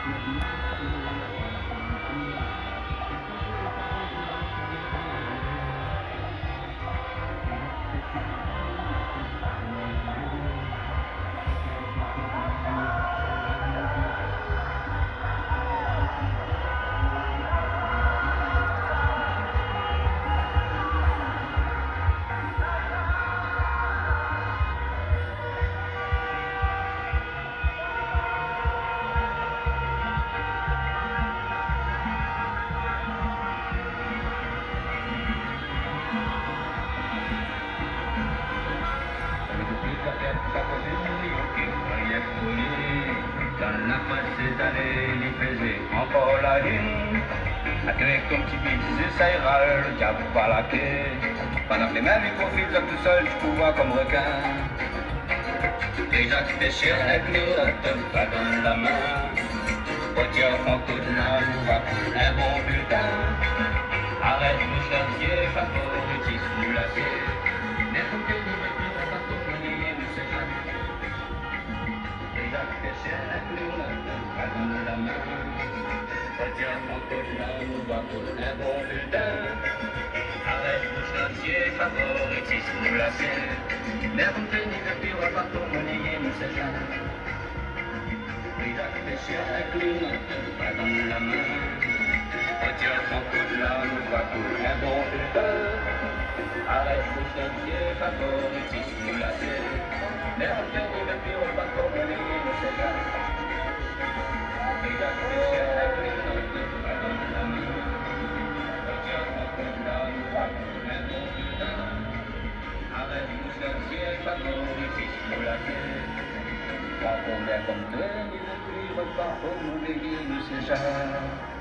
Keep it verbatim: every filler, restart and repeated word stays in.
Dans la fin de ces années, il faisait encore la lune. Avec ton petit bêtise, ça ira, le diable par la quai. Pendant que les mêmes ils profitent tout seul du pouvoir comme requin. Déjà tu pêchais avec nous, ça te va dans la main. Au tir franco de la va pour un bon bulletin. Arrête le chantier, favoritisme l'acier. N'importe quel niveau, on va t'offrir, nous c'est jamais. Déjà tu pêchais avec nous, ça te va dans la main. Au tir franco de la va pour un bon bulletin. Arrête le chantier, favoritisme l'acier. N'importe quel niveau, on va t'offrir, nous c'est jamais. Déjà tu pêchais avec nous, ça te va dans la main. Retiens son coup de la nous va pour un bon bulletin. Arrête le chantier, favoritisme l'acier. Merde, viens et le pire, on va communier, ne sait jamais. Regarde les chiens, les notes, va dans la main. Retiens son coup de la nous va pour un bon bulletin. Arrête le chantier, favoritisme l'acier. Pas combien comme deux, ni le pire, pas communier, ne sait jamais.